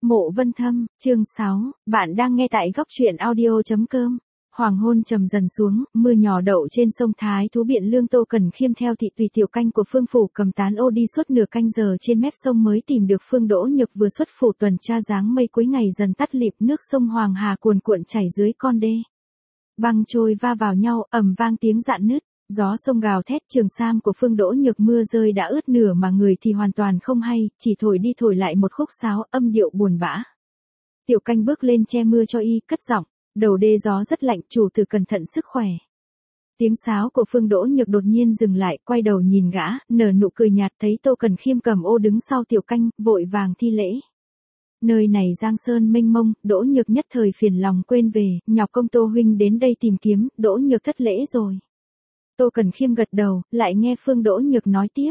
Mộ Vân Thâm, chương 6, bạn đang nghe tại góc truyện audio.com. Hoàng hôn trầm dần xuống, mưa nhỏ đậu trên sông Thái Thú Biện Lương. Tô Cần Khiêm theo thị tùy tiểu canh của Phương Phủ cầm tán ô đi suốt nửa canh giờ trên mép sông mới tìm được Phương Đỗ Nhược vừa xuất phủ tuần tra. Dáng mây cuối ngày dần tắt lịm, nước sông Hoàng Hà cuồn cuộn chảy dưới con đê. Băng trôi va vào nhau, ầm vang tiếng rạn nứt. Gió sông gào thét, trường sam của Phương Đỗ Nhược mưa rơi đã ướt nửa mà người thì hoàn toàn không hay, chỉ thổi đi thổi lại một khúc sáo, âm điệu buồn bã. Tiểu canh bước lên che mưa cho y, cất giọng, đầu đê gió rất lạnh, chủ tử cẩn thận sức khỏe. Tiếng sáo của Phương Đỗ Nhược đột nhiên dừng lại, quay đầu nhìn gã, nở nụ cười nhạt, thấy Tô Cần Khiêm cầm ô đứng sau tiểu canh, vội vàng thi lễ. Nơi này giang sơn mênh mông, Đỗ Nhược nhất thời phiền lòng quên về, nhọc công Tô huynh đến đây tìm kiếm, Đỗ Nhược thất lễ rồi. Tô Cần Khiêm gật đầu, lại nghe Phương Đỗ Nhược nói tiếp.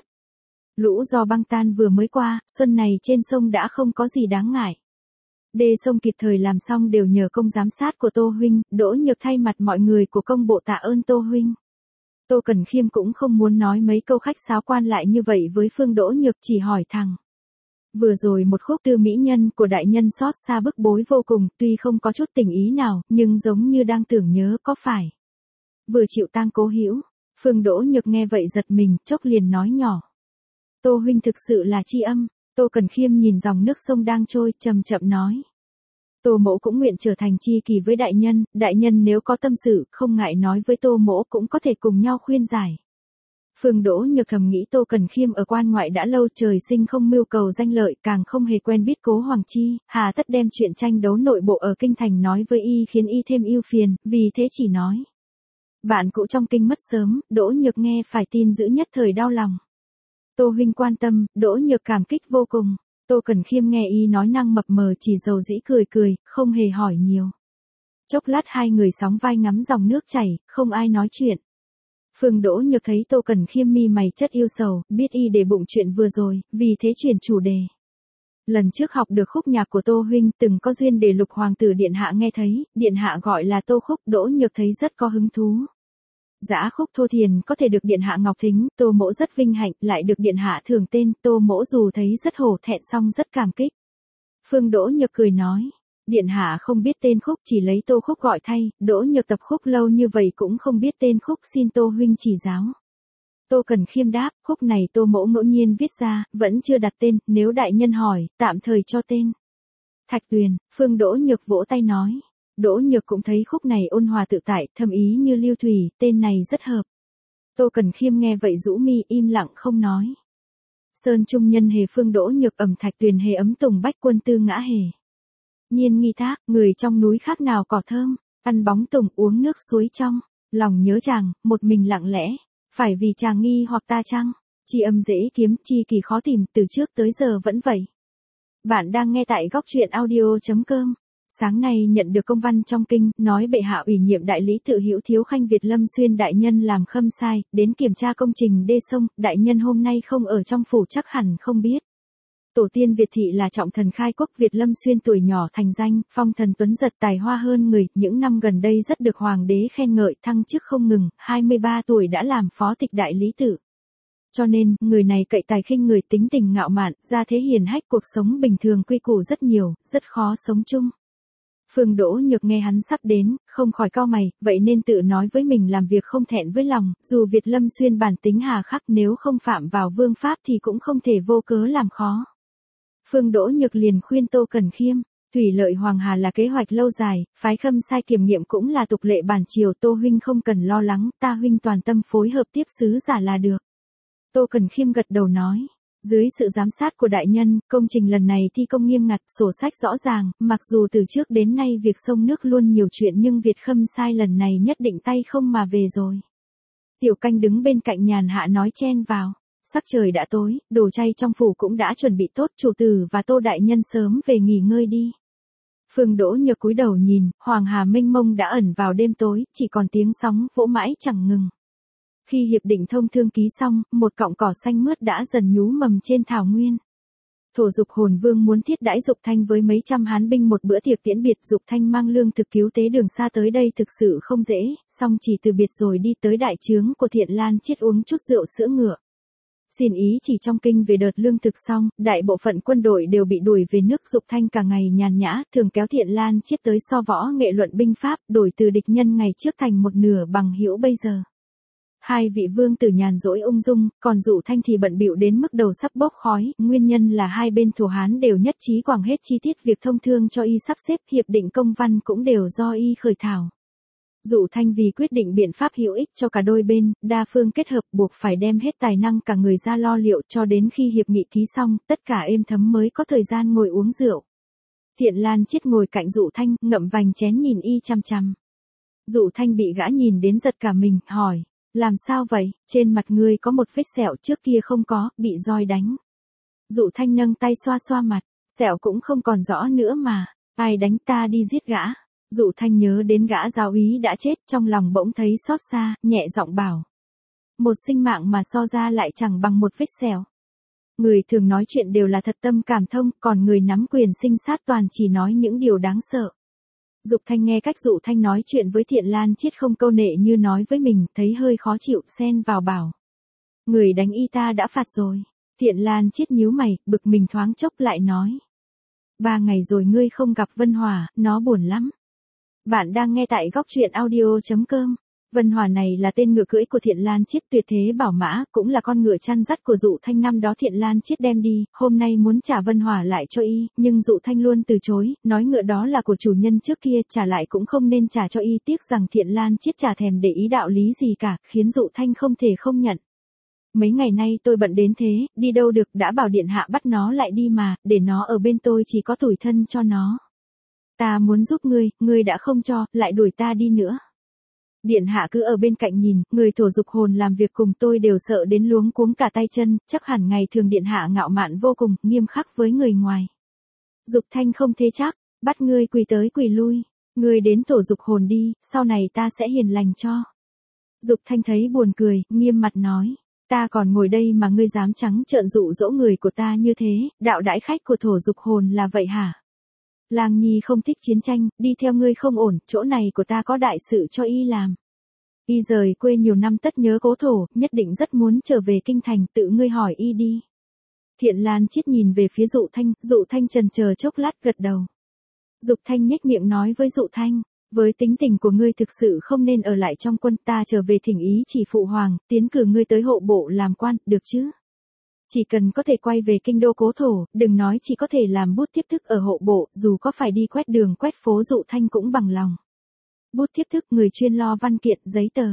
Lũ do băng tan vừa mới qua, xuân này trên sông đã không có gì đáng ngại. Đê sông kịp thời làm xong đều nhờ công giám sát của Tô huynh, Đỗ Nhược thay mặt mọi người của công bộ tạ ơn Tô huynh. Tô Cần Khiêm cũng không muốn nói mấy câu khách sáo quan lại như vậy với Phương Đỗ Nhược, chỉ hỏi thẳng. Vừa rồi một khúc Tư mỹ nhân của đại nhân xót xa bức bối vô cùng, tuy không có chút tình ý nào, nhưng giống như đang tưởng nhớ, có phải? Vừa chịu tang cố hữu. Phương Đỗ Nhược nghe vậy giật mình, chốc liền nói nhỏ. Tô huynh thực sự là tri âm. Tô Cần Khiêm nhìn dòng nước sông đang trôi, chậm chậm nói. Tô mỗ cũng nguyện trở thành tri kỷ với đại nhân nếu có tâm sự, không ngại nói với Tô mỗ cũng có thể cùng nhau khuyên giải. Phương Đỗ Nhược thầm nghĩ Tô Cần Khiêm ở quan ngoại đã lâu, trời sinh không mưu cầu danh lợi, càng không hề quen biết Cố Hoàng Chi, hà tất đem chuyện tranh đấu nội bộ ở kinh thành nói với y khiến y thêm ưu phiền, vì thế chỉ nói. Bạn cũ trong kinh mất sớm, Đỗ Nhược nghe phải tin dữ nhất thời đau lòng. Tô huynh quan tâm, Đỗ Nhược cảm kích vô cùng. Tô Cần Khiêm nghe y nói năng mập mờ chỉ dầu dĩ cười, không hề hỏi nhiều. Chốc lát hai người sóng vai ngắm dòng nước chảy, không ai nói chuyện. Phương Đỗ Nhược thấy Tô Cần Khiêm mi mày chất yêu sầu, biết y để bụng chuyện vừa rồi, vì thế chuyển chủ đề. Lần trước học được khúc nhạc của Tô huynh, từng có duyên để Lục hoàng tử điện hạ nghe thấy, điện hạ gọi là Tô khúc, Đỗ Nhược thấy rất có hứng thú. Dã khúc thô thiền có thể được điện hạ ngọc thính, Tô mỗ rất vinh hạnh, lại được điện hạ thường tên, Tô mỗ dù thấy rất hổ thẹn song rất cảm kích. Phương Đỗ Nhược cười nói, điện hạ không biết tên khúc, chỉ lấy Tô khúc gọi thay, Đỗ Nhược tập khúc lâu như vậy cũng không biết tên khúc, xin Tô huynh chỉ giáo. Tô Cần Khiêm đáp, khúc này Tô mỗ ngẫu nhiên viết ra, vẫn chưa đặt tên, nếu đại nhân hỏi, tạm thời cho tên. Thạch Tuyền. Phương Đỗ Nhược vỗ tay nói. Đỗ Nhược cũng thấy khúc này ôn hòa tự tại, thâm ý như lưu thủy, tên này rất hợp. Tô Cần Khiêm nghe vậy rũ mi, im lặng không nói. Sơn trung nhân hề Phương Đỗ Nhược ẩm Thạch Tuyền hề ấm tùng bách quân tư ngã hề. Nhiên nghi thác, người trong núi khác nào cỏ thơm, ăn bóng tùng uống nước suối trong, lòng nhớ chàng, một mình lặng lẽ, phải vì chàng nghi hoặc ta chăng, tri âm dễ kiếm, tri kỳ khó tìm, từ trước tới giờ vẫn vậy. Bạn đang nghe tại góc truyện audio.com. Sáng nay nhận được công văn trong kinh, nói bệ hạ ủy nhiệm đại lý tự hữu Thiếu Khanh Việt Lâm Xuyên đại nhân làm khâm sai, đến kiểm tra công trình đê sông, đại nhân hôm nay không ở trong phủ chắc hẳn không biết. Tổ tiên Việt thị là trọng thần khai quốc, Việt Lâm Xuyên tuổi nhỏ thành danh, phong thần tuấn giật tài hoa hơn người, những năm gần đây rất được hoàng đế khen ngợi, thăng chức không ngừng, 23 tuổi đã làm phó tịch đại lý tự. Cho nên, người này cậy tài khinh người, tính tình ngạo mạn, ra thế hiền hách, cuộc sống bình thường quy củ rất nhiều, rất khó sống chung. Phương Đỗ Nhược nghe hắn sắp đến, không khỏi cau mày, vậy nên tự nói với mình làm việc không thẹn với lòng, dù Việt Lâm Xuyên bản tính hà khắc, nếu không phạm vào vương pháp thì cũng không thể vô cớ làm khó. Phương Đỗ Nhược liền khuyên Tô Cần Khiêm, thủy lợi Hoàng Hà là kế hoạch lâu dài, phái khâm sai kiểm nghiệm cũng là tục lệ bản triều, Tô huynh không cần lo lắng, ta huynh toàn tâm phối hợp tiếp sứ giả là được. Tô Cần Khiêm gật đầu nói. Dưới sự giám sát của đại nhân, công trình lần này thi công nghiêm ngặt, sổ sách rõ ràng, mặc dù từ trước đến nay việc sông nước luôn nhiều chuyện nhưng Việt khâm sai lần này nhất định tay không mà về rồi. Tiểu canh đứng bên cạnh nhàn hạ nói chen vào. Sắc trời đã tối, đồ chay trong phủ cũng đã chuẩn bị tốt, chủ tử và Tô đại nhân sớm về nghỉ ngơi đi. Phương Đỗ Nhược cúi đầu nhìn, Hoàng Hà mênh mông đã ẩn vào đêm tối, chỉ còn tiếng sóng vỗ mãi chẳng ngừng. Khi hiệp định thông thương ký xong, một cọng cỏ xanh mướt đã dần nhú mầm trên thảo nguyên. Thổ Dục Hồn Vương muốn thiết đãi Dục Thanh với mấy trăm hán binh một bữa tiệc tiễn biệt, Dục Thanh mang lương thực cứu tế đường xa tới đây thực sự không dễ, song chỉ từ biệt rồi đi tới đại trướng của Thiện Lan Chiết uống chút rượu sữa ngựa. Xin ý chỉ trong kinh về đợt lương thực xong, đại bộ phận quân đội đều bị đuổi về nước. Dục Thanh cả ngày nhàn nhã, thường kéo Thiện Lan Chiết tới so võ nghệ luận binh pháp, đổi từ địch nhân ngày trước thành một nửa bằng hữu bây giờ. Hai vị vương tử nhàn rỗi ung dung, còn Dụ Thanh thì bận bịu đến mức đầu sắp bốc khói, nguyên nhân là hai bên thổ Hán đều nhất trí quảng hết chi tiết việc thông thương cho y sắp xếp, hiệp định công văn cũng đều do y khởi thảo. Dụ Thanh vì quyết định biện pháp hữu ích cho cả đôi bên, đa phương kết hợp, buộc phải đem hết tài năng cả người ra lo liệu cho đến khi hiệp nghị ký xong, tất cả êm thấm mới có thời gian ngồi uống rượu. Thiện Lan Chiết ngồi cạnh Dụ Thanh, ngậm vành chén nhìn y chằm chằm. Dụ Thanh bị gã nhìn đến giật cả mình, hỏi, làm sao vậy, trên mặt ngươi có một vết sẹo trước kia không có, bị roi đánh. Dụ Thanh nâng tay xoa xoa mặt, sẹo cũng không còn rõ nữa mà, ai đánh ta đi giết gã. Dụ Thanh nhớ đến gã giáo úy đã chết, trong lòng bỗng thấy xót xa, nhẹ giọng bảo. Một sinh mạng mà so ra lại chẳng bằng một vết sẹo. Người thường nói chuyện đều là thật tâm cảm thông, còn người nắm quyền sinh sát toàn chỉ nói những điều đáng sợ. Dục Thanh nghe cách Dụ Thanh nói chuyện với Thiện Lan Chiết không câu nệ như nói với mình, thấy hơi khó chịu, xen vào bảo. Người đánh y ta đã phạt rồi. Thiện Lan Chiết nhíu mày, bực mình thoáng chốc lại nói. 3 ngày rồi ngươi không gặp Vân Hòa, nó buồn lắm. Bạn đang nghe tại góc truyện audio.com. Vân Hòa này là tên ngựa cưỡi của Thiện Lan Chiết, tuyệt thế bảo mã, cũng là con ngựa chăn dắt của Dụ Thanh năm đó Thiện Lan Chiết đem đi, hôm nay muốn trả Vân Hòa lại cho y, nhưng Dụ Thanh luôn từ chối, nói ngựa đó là của chủ nhân trước kia, trả lại cũng không nên trả cho y, tiếc rằng Thiện Lan Chiết chả thèm để ý đạo lý gì cả, khiến Dụ Thanh không thể không nhận. Mấy ngày nay tôi bận đến thế, đi đâu được, đã bảo điện hạ bắt nó lại đi mà, để nó ở bên tôi chỉ có tủi thân cho nó. Ta muốn giúp ngươi đã không cho, lại đuổi ta đi nữa. Điện hạ cứ ở bên cạnh nhìn, người thổ dục hồn làm việc cùng tôi đều sợ đến luống cuống cả tay chân, chắc hẳn ngày thường điện hạ ngạo mạn vô cùng, nghiêm khắc với người ngoài. Dục Thanh không thế chắc, bắt ngươi quỳ tới quỳ lui, ngươi đến thổ dục hồn đi, sau này ta sẽ hiền lành cho. Dục Thanh thấy buồn cười, nghiêm mặt nói, ta còn ngồi đây mà ngươi dám trắng trợn dụ dỗ người của ta như thế, đạo đãi khách của thổ dục hồn là vậy hả? Lang Nhi không thích chiến tranh, đi theo ngươi không ổn, chỗ này của ta có đại sự cho y làm. Y rời quê nhiều năm tất nhớ cố thổ, nhất định rất muốn trở về kinh thành, tự ngươi hỏi y đi. Thiện Lan Chiết nhìn về phía Dụ Thanh chần chờ chốc lát gật đầu. Dục Thanh nhếch miệng nói với Dụ Thanh, với tính tình của ngươi thực sự không nên ở lại trong quân, ta trở về thỉnh ý chỉ phụ hoàng, tiến cử ngươi tới hộ bộ làm quan, được chứ? Chỉ cần có thể quay về kinh đô cố thổ, đừng nói chỉ có thể làm bút tiếp thức ở hộ bộ, dù có phải đi quét đường quét phố Dụ Thanh cũng bằng lòng. Bút tiếp thức người chuyên lo văn kiện, giấy tờ.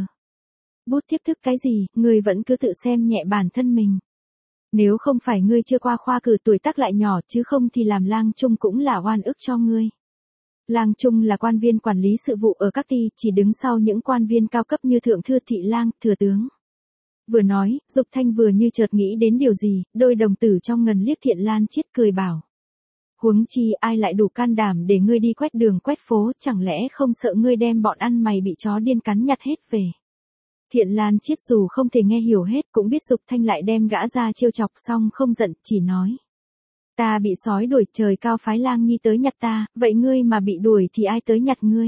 Bút tiếp thức cái gì, ngươi vẫn cứ tự xem nhẹ bản thân mình. Nếu không phải ngươi chưa qua khoa cử tuổi tác lại nhỏ, chứ không thì làm lang trung cũng là oan ức cho ngươi. Lang trung là quan viên quản lý sự vụ ở các ty, chỉ đứng sau những quan viên cao cấp như thượng thư thị lang, thừa tướng. Vừa nói, Dục Thanh vừa như chợt nghĩ đến điều gì, đôi đồng tử trong ngần liếc Thiện Lan Chiết cười bảo. Huống chi ai lại đủ can đảm để ngươi đi quét đường quét phố, chẳng lẽ không sợ ngươi đem bọn ăn mày bị chó điên cắn nhặt hết về. Thiện Lan Chiết dù không thể nghe hiểu hết, cũng biết Dục Thanh lại đem gã ra trêu chọc, xong không giận, chỉ nói. Ta bị sói đuổi, trời cao phái Lang Nhi tới nhặt ta, vậy ngươi mà bị đuổi thì ai tới nhặt ngươi?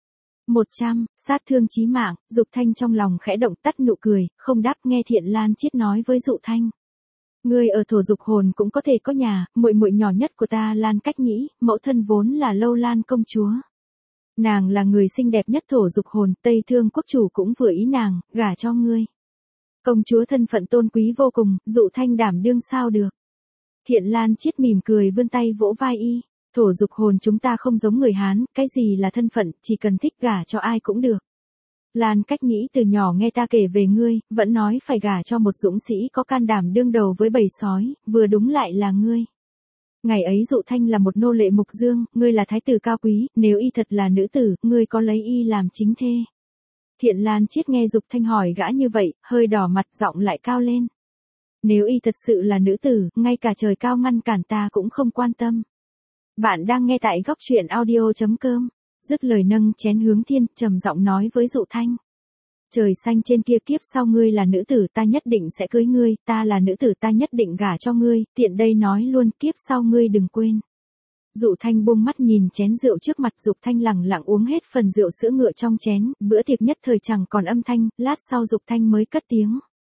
100, sát thương chí mạng. Dục Thanh trong lòng khẽ động, tắt nụ cười, không đáp, nghe Thiện Lan Chiết nói với Dụ Thanh. Ngươi ở thổ dục hồn cũng có thể có nhà, muội muội nhỏ nhất của ta Lan Cách Nhĩ, mẫu thân vốn là Lâu Lan công chúa. Nàng là người xinh đẹp nhất thổ dục hồn, Tây Thương quốc chủ cũng vừa ý nàng, gả cho ngươi. Công chúa thân phận tôn quý vô cùng, Dụ Thanh đảm đương sao được. Thiện Lan Chiết mỉm cười vươn tay vỗ vai y. Thổ dục hồn chúng ta không giống người Hán, cái gì là thân phận, chỉ cần thích gả cho ai cũng được. Lan Cách Nhĩ từ nhỏ nghe ta kể về ngươi, vẫn nói phải gả cho một dũng sĩ có can đảm đương đầu với bầy sói, vừa đúng lại là ngươi. Ngày ấy Dụ Thanh là một nô lệ mục dương, ngươi là thái tử cao quý, nếu y thật là nữ tử, ngươi có lấy y làm chính thê. Thiện Lan Chiết nghe Dục Thanh hỏi gã như vậy, hơi đỏ mặt, giọng lại cao lên. Nếu y thật sự là nữ tử, ngay cả trời cao ngăn cản ta cũng không quan tâm. Bạn đang nghe tại góc truyện audio.com. Dứt lời nâng chén hướng thiên, trầm giọng nói với Dụ Thanh. Trời xanh trên kia, kiếp sau ngươi là nữ tử ta nhất định sẽ cưới ngươi, ta là nữ tử ta nhất định gả cho ngươi, tiện đây nói luôn, kiếp sau ngươi đừng quên. Dụ Thanh buông mắt nhìn chén rượu trước mặt, Dục Thanh lẳng lặng uống hết phần rượu sữa ngựa trong chén, bữa tiệc nhất thời chẳng còn âm thanh, lát sau Dục Thanh mới cất tiếng.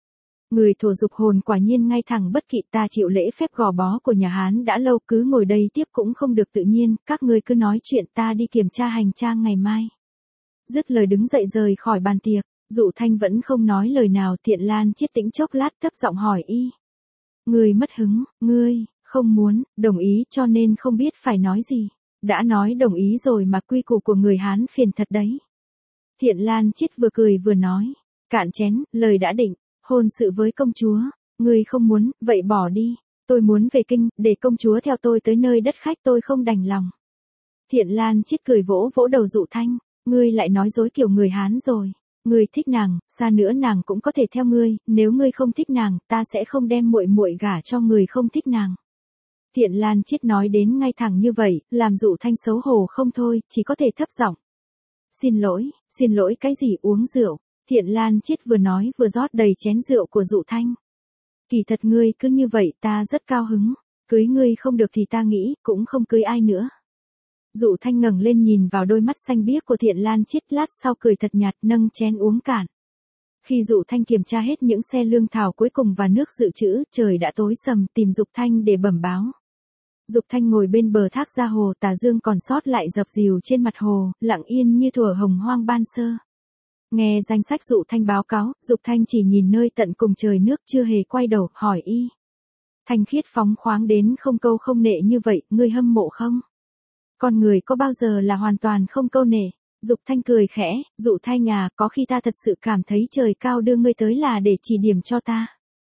Người thổ dục hồn quả nhiên ngay thẳng bất kỵ, ta chịu lễ phép gò bó của nhà Hán đã lâu, cứ ngồi đây tiếp cũng không được tự nhiên, các ngươi cứ nói chuyện, ta đi kiểm tra hành trang ngày mai. Dứt lời đứng dậy rời khỏi bàn tiệc. Dụ Thanh vẫn không nói lời nào. Thiện Lan Chiết tĩnh chốc lát thấp giọng hỏi y. Ngươi mất hứng, ngươi, không muốn, đồng ý cho nên không biết phải nói gì. Đã nói đồng ý rồi mà, quy củ của người Hán phiền thật đấy. Thiện Lan Chiết vừa cười vừa nói. Cạn chén, lời đã định, hôn sự với công chúa. Ngươi không muốn, vậy bỏ đi. Tôi muốn về kinh, để công chúa theo tôi tới nơi đất khách, tôi không đành lòng. Thiện Lan Chiết cười vỗ vỗ đầu Dụ Thanh. Ngươi lại nói dối kiểu người Hán rồi. Ngươi thích nàng, xa nữa nàng cũng có thể theo ngươi, nếu ngươi không thích nàng, ta sẽ không đem muội muội gả cho người không thích nàng. Thiện Lan Chiết nói đến ngay thẳng như vậy, làm Dụ Thanh xấu hổ không thôi, chỉ có thể thấp giọng. Xin lỗi cái gì, uống rượu. Thiện Lan Chiết vừa nói vừa rót đầy chén rượu của Dụ Thanh. Kỳ thật ngươi cứ như vậy ta rất cao hứng, cưới ngươi không được thì ta nghĩ cũng không cưới ai nữa. Dụ Thanh ngẩng lên nhìn vào đôi mắt xanh biếc của Thiện Lan Chiết, lát sau cười thật nhạt, nâng chén uống cạn. Khi Dụ Thanh kiểm tra hết những xe lương thảo cuối cùng và nước dự trữ, trời đã tối sầm, tìm Dục Thanh để bẩm báo. Dục Thanh ngồi bên bờ thác ra hồ, tà dương còn sót lại dập dìu trên mặt hồ, lặng yên như thuở hồng hoang ban sơ. Nghe danh sách Dụ Thanh báo cáo, Dục Thanh chỉ nhìn nơi tận cùng trời nước, chưa hề quay đầu, hỏi y. Thanh khiết phóng khoáng đến không câu không nệ như vậy, ngươi hâm mộ không? Con người có bao giờ là hoàn toàn không câu nệ? Dục Thanh cười khẽ, Dụ Thanh à, có khi ta thật sự cảm thấy trời cao đưa ngươi tới là để chỉ điểm cho ta.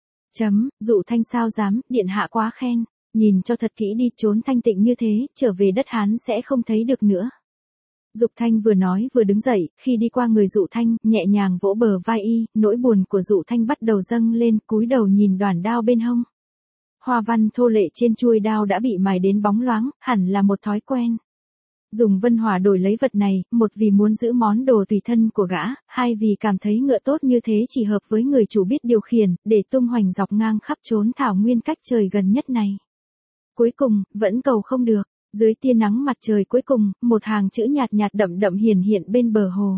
Dụ Thanh sao dám, điện hạ quá khen, nhìn cho thật kỹ đi, trốn thanh tịnh như thế, trở về đất Hán sẽ không thấy được nữa. Dục Thanh vừa nói vừa đứng dậy, khi đi qua người Dụ Thanh, nhẹ nhàng vỗ bờ vai y, nỗi buồn của Dụ Thanh bắt đầu dâng lên, cúi đầu nhìn đoản đao bên hông. Hoa văn thô lệ trên chuôi đao đã bị mài đến bóng loáng, hẳn là một thói quen. Dùng vân hỏa đổi lấy vật này, một vì muốn giữ món đồ tùy thân của gã, hai vì cảm thấy ngựa tốt như thế chỉ hợp với người chủ biết điều khiển, để tung hoành dọc ngang khắp chốn thảo nguyên cách trời gần nhất này. Cuối cùng, vẫn cầu không được. Dưới tia nắng mặt trời cuối cùng, một hàng chữ nhạt nhạt đậm đậm hiển hiện bên bờ hồ.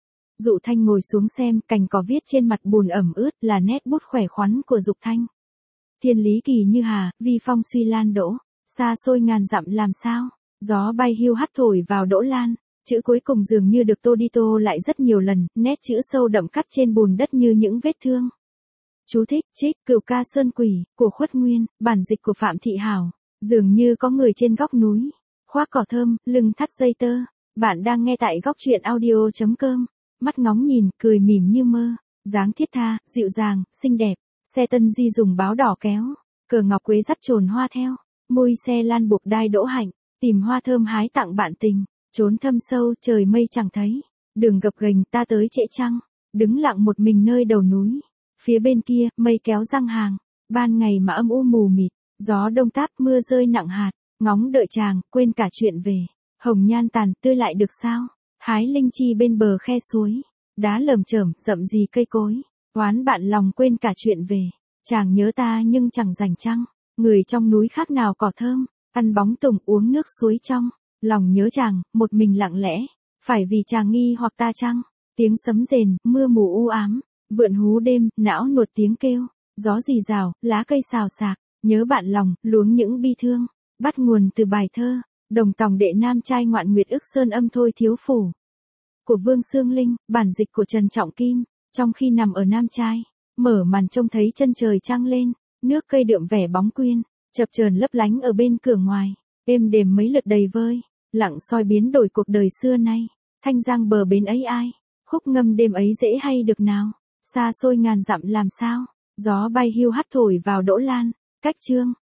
Dụ Thanh ngồi xuống xem, cành cỏ viết trên mặt bùn ẩm ướt là nét bút khỏe khoắn của Dục Thanh. Thiên lý kỳ như hà, vi phong suy lan đỗ, xa xôi ngàn dặm làm sao, gió bay hiu hắt thổi vào đỗ lan. Chữ cuối cùng dường như được tô đi tô lại rất nhiều lần, nét chữ sâu đậm cắt trên bùn đất như những vết thương. Chú thích, trích, Cửu Ca Sơn Quỷ, của Khuất Nguyên, bản dịch của Phạm Thị Hảo. Dường như có người trên góc núi, khoác cỏ thơm, lưng thắt dây tơ. Bạn đang nghe tại góc truyện audio.com. Mắt ngóng nhìn, cười mỉm như mơ, dáng thiết tha, dịu dàng, xinh đẹp. Xe tân di dùng báo đỏ kéo, cờ ngọc quế dắt trồn hoa theo. Môi xe lan buộc đai đỗ hạnh, tìm hoa thơm hái tặng bạn tình. Trốn thâm sâu, trời mây chẳng thấy. Đường gập ghềnh ta tới trễ trăng, đứng lặng một mình nơi đầu núi. Phía bên kia, mây kéo răng hàng, ban ngày mà âm u mù mịt. Gió đông táp, mưa rơi nặng hạt, ngóng đợi chàng, quên cả chuyện về. Hồng nhan tàn, tươi lại được sao? Hái linh chi bên bờ khe suối, đá lởm chởm, rậm rì cây cối. Oán bạn lòng quên cả chuyện về. Chàng nhớ ta nhưng chẳng rảnh trăng. Người trong núi khác nào cỏ thơm, ăn bóng tùng uống nước suối trong. Lòng nhớ chàng, một mình lặng lẽ. Phải vì chàng nghi hoặc ta chăng? Tiếng sấm rền, mưa mù u ám. Vượn hú đêm, não nuột tiếng kêu. Gió rì rào, lá cây xào xạc. Nhớ bạn lòng, luống những bi thương, bắt nguồn từ bài thơ, Đồng Tòng Đệ Nam Trai Ngoạn Nguyệt Ức Sơn Âm Thôi Thiếu Phủ, của Vương Xương Linh, bản dịch của Trần Trọng Kim. Trong khi nằm ở Nam Trai, mở màn trông thấy chân trời trăng lên, nước cây đượm vẻ bóng quyên, chập chờn lấp lánh ở bên cửa ngoài, êm đềm mấy lượt đầy vơi, lặng soi biến đổi cuộc đời xưa nay, thanh giang bờ bến ấy ai, khúc ngâm đêm ấy dễ hay được nào, xa xôi ngàn dặm làm sao, gió bay hiu hắt thổi vào đỗ lan. Cách chương